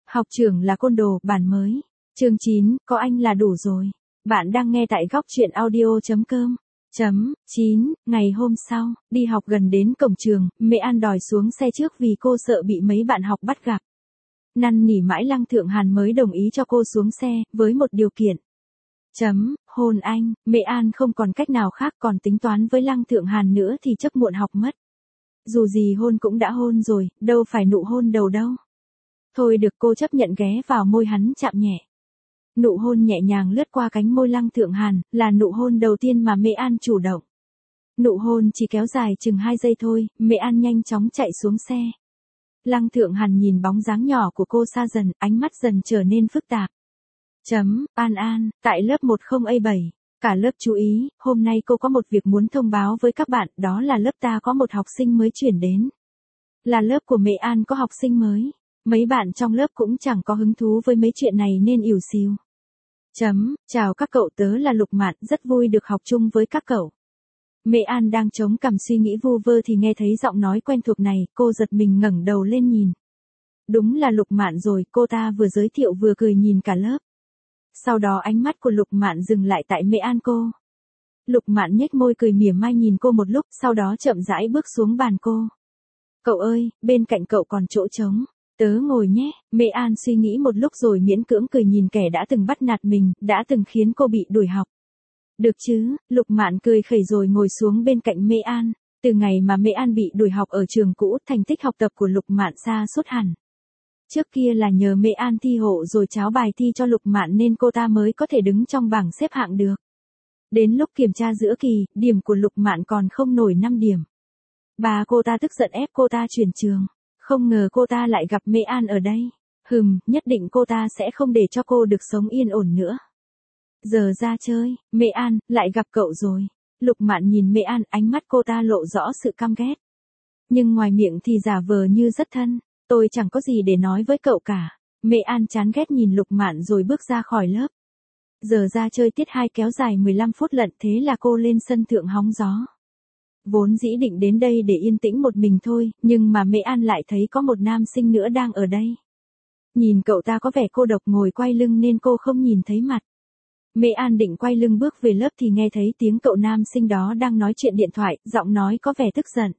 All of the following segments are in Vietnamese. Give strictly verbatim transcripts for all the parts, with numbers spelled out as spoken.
Học trưởng là côn đồ, bản mới. Chương chín, có anh là đủ rồi. Bạn đang nghe tại góc truyện audio chấm com. Chấm, chín, ngày hôm sau, đi học gần đến cổng trường, Mẹ An đòi xuống xe trước vì cô sợ bị mấy bạn học bắt gặp. Năn nỉ mãi Lăng Thượng Hàn mới đồng ý cho cô xuống xe, với một điều kiện. Chấm, hôn anh, Mẹ An không còn cách nào khác, còn tính toán với Lăng Thượng Hàn nữa thì chắc muộn học mất. Dù gì hôn cũng đã hôn rồi, đâu phải nụ hôn đầu đâu. Thôi được, cô chấp nhận ghé vào môi hắn chạm nhẹ. Nụ hôn nhẹ nhàng lướt qua cánh môi Lăng Thượng Hàn, là nụ hôn đầu tiên mà Mẹ An chủ động. Nụ hôn chỉ kéo dài chừng hai giây thôi, Mẹ An nhanh chóng chạy xuống xe. Lăng Thượng Hàn nhìn bóng dáng nhỏ của cô xa dần, ánh mắt dần trở nên phức tạp. Chấm, An An, tại lớp một không A bảy. Cả lớp chú ý, hôm nay cô có một việc muốn thông báo với các bạn, đó là lớp ta có một học sinh mới chuyển đến. Là lớp của Mẹ An có học sinh mới. Mấy bạn trong lớp cũng chẳng có hứng thú với mấy chuyện này nên ỉu xìu. Chấm, chào các cậu, tớ là Lục Mạn, rất vui được học chung với các cậu. Mẹ An đang chống cằm suy nghĩ vu vơ thì nghe thấy giọng nói quen thuộc này, cô giật mình ngẩng đầu lên nhìn. Đúng là Lục Mạn rồi, cô ta vừa giới thiệu vừa cười nhìn cả lớp. Sau đó ánh mắt của Lục Mạn dừng lại tại Mẹ An cô. Lục Mạn nhếch môi cười mỉa mai nhìn cô một lúc, sau đó chậm rãi bước xuống bàn cô. Cậu ơi, bên cạnh cậu còn chỗ trống. Tớ ngồi nhé, Mẹ An suy nghĩ một lúc rồi miễn cưỡng cười nhìn kẻ đã từng bắt nạt mình, đã từng khiến cô bị đuổi học. Được chứ, Lục Mạn cười khẩy rồi ngồi xuống bên cạnh Mẹ An. Từ ngày mà Mẹ An bị đuổi học ở trường cũ, thành tích học tập của Lục Mạn sa sút hẳn. Trước kia là nhờ Mẹ An thi hộ rồi tráo bài thi cho Lục Mạn nên cô ta mới có thể đứng trong bảng xếp hạng được. Đến lúc kiểm tra giữa kỳ, điểm của Lục Mạn còn không nổi năm điểm. Bà cô ta tức giận ép cô ta chuyển trường. Không ngờ cô ta lại gặp Mẹ An ở đây. Hừm, nhất định cô ta sẽ không để cho cô được sống yên ổn nữa. Giờ ra chơi, Mẹ An, lại gặp cậu rồi. Lục Mạn nhìn Mẹ An, ánh mắt cô ta lộ rõ sự căm ghét. Nhưng ngoài miệng thì giả vờ như rất thân. Tôi chẳng có gì để nói với cậu cả. Mẹ An chán ghét nhìn Lục Mạn rồi bước ra khỏi lớp. Giờ ra chơi tiết hai kéo dài mười lăm phút lận, thế là cô lên sân thượng hóng gió. Vốn dĩ định đến đây để yên tĩnh một mình thôi, nhưng mà Mẹ An lại thấy có một nam sinh nữa đang ở đây. Nhìn cậu ta có vẻ cô độc ngồi quay lưng nên cô không nhìn thấy mặt. Mẹ An định quay lưng bước về lớp thì nghe thấy tiếng cậu nam sinh đó đang nói chuyện điện thoại, giọng nói có vẻ tức giận.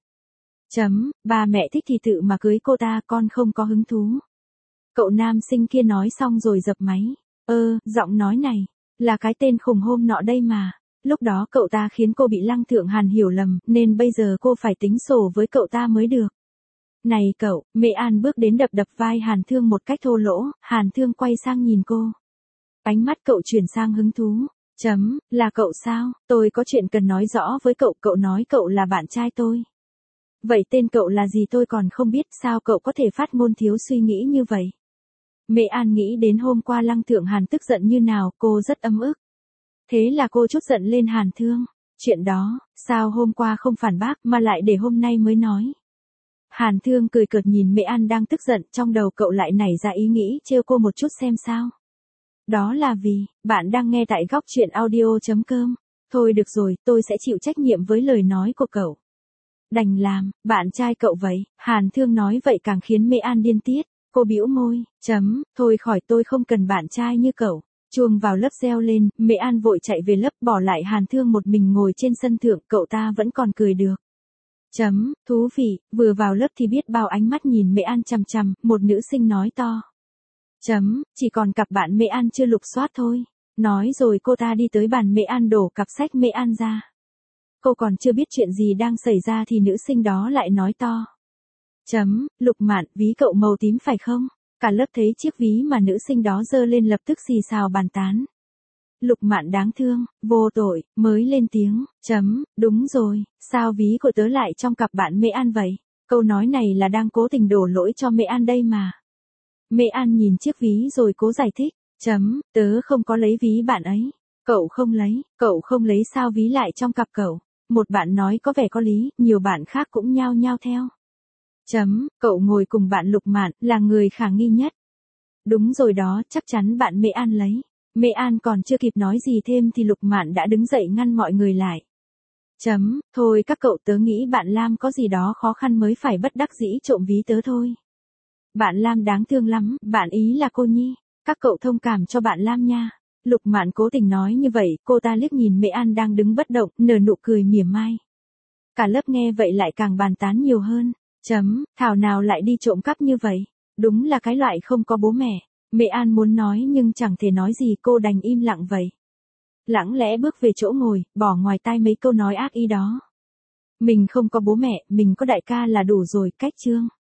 Chấm, ba mẹ thích thì tự mà cưới cô ta, con không có hứng thú. Cậu nam sinh kia nói xong rồi dập máy. Ơ, giọng nói này, là cái tên khùng hôm nọ đây mà. Lúc đó cậu ta khiến cô bị Lăng Thượng Hàn hiểu lầm, nên bây giờ cô phải tính sổ với cậu ta mới được. Này cậu, Mẹ An bước đến đập đập vai Hàn Thương một cách thô lỗ, Hàn Thương quay sang nhìn cô. Ánh mắt cậu chuyển sang hứng thú. Chấm, là cậu sao, tôi có chuyện cần nói rõ với cậu, cậu nói cậu là bạn trai tôi. Vậy tên cậu là gì tôi còn không biết, sao cậu có thể phát ngôn thiếu suy nghĩ như vậy? Mẹ An nghĩ đến hôm qua Lăng Thượng Hàn tức giận như nào, cô rất ấm ức. Thế là cô trút giận lên Hàn Thương. Chuyện đó, sao hôm qua không phản bác mà lại để hôm nay mới nói? Hàn Thương cười cợt nhìn Mẹ An đang tức giận, trong đầu cậu lại nảy ra ý nghĩ trêu cô một chút xem sao. Đó là vì, bạn đang nghe tại góc truyện audio chấm com. Thôi được rồi, tôi sẽ chịu trách nhiệm với lời nói của cậu. Đành làm, bạn trai cậu vậy, Hàn Thương nói vậy càng khiến Mẹ An điên tiết. Cô bĩu môi, chấm, thôi khỏi, tôi không cần bạn trai như cậu. Chuông vào lớp reo lên, Mẹ An vội chạy về lớp bỏ lại Hàn Thương một mình ngồi trên sân thượng, cậu ta vẫn còn cười được. Chấm, thú vị, vừa vào lớp thì biết bao ánh mắt nhìn Mẹ An chằm chằm, một nữ sinh nói to. Chấm, chỉ còn cặp bạn Mẹ An chưa lục soát thôi. Nói rồi cô ta đi tới bàn Mẹ An đổ cặp sách Mẹ An ra. Cô còn chưa biết chuyện gì đang xảy ra thì nữ sinh đó lại nói to. Chấm, Lục Mạn, ví cậu màu tím phải không? Cả lớp thấy chiếc ví mà nữ sinh đó giơ lên lập tức xì xào bàn tán. Lục Mạn đáng thương, vô tội, mới lên tiếng. Chấm, đúng rồi, sao ví của tớ lại trong cặp bạn Mẹ An vậy? Câu nói này là đang cố tình đổ lỗi cho Mẹ An đây mà. Mẹ An nhìn chiếc ví rồi cố giải thích. Chấm, tớ không có lấy ví bạn ấy. Cậu không lấy, cậu không lấy sao ví lại trong cặp cậu? Một bạn nói có vẻ có lý, nhiều bạn khác cũng nhao nhao theo. Chấm, cậu ngồi cùng bạn Lục Mạn, là người khả nghi nhất. Đúng rồi đó, chắc chắn bạn Mẹ An lấy. Mẹ An còn chưa kịp nói gì thêm thì Lục Mạn đã đứng dậy ngăn mọi người lại. Chấm, thôi các cậu, tớ nghĩ bạn Lam có gì đó khó khăn mới phải bất đắc dĩ trộm ví tớ thôi. Bạn Lam đáng thương lắm, bạn ý là cô Nhi. Các cậu thông cảm cho bạn Lam nha. Lục Mạn cố tình nói như vậy, cô ta liếc nhìn Mễ An đang đứng bất động, nở nụ cười mỉa mai. Cả lớp nghe vậy lại càng bàn tán nhiều hơn. Chấm, thảo nào lại đi trộm cắp như vậy. Đúng là cái loại không có bố mẹ. Mễ An muốn nói nhưng chẳng thể nói gì, cô đành im lặng vậy. Lặng lẽ bước về chỗ ngồi, bỏ ngoài tai mấy câu nói ác ý đó. Mình không có bố mẹ, mình có đại ca là đủ rồi, cách chương.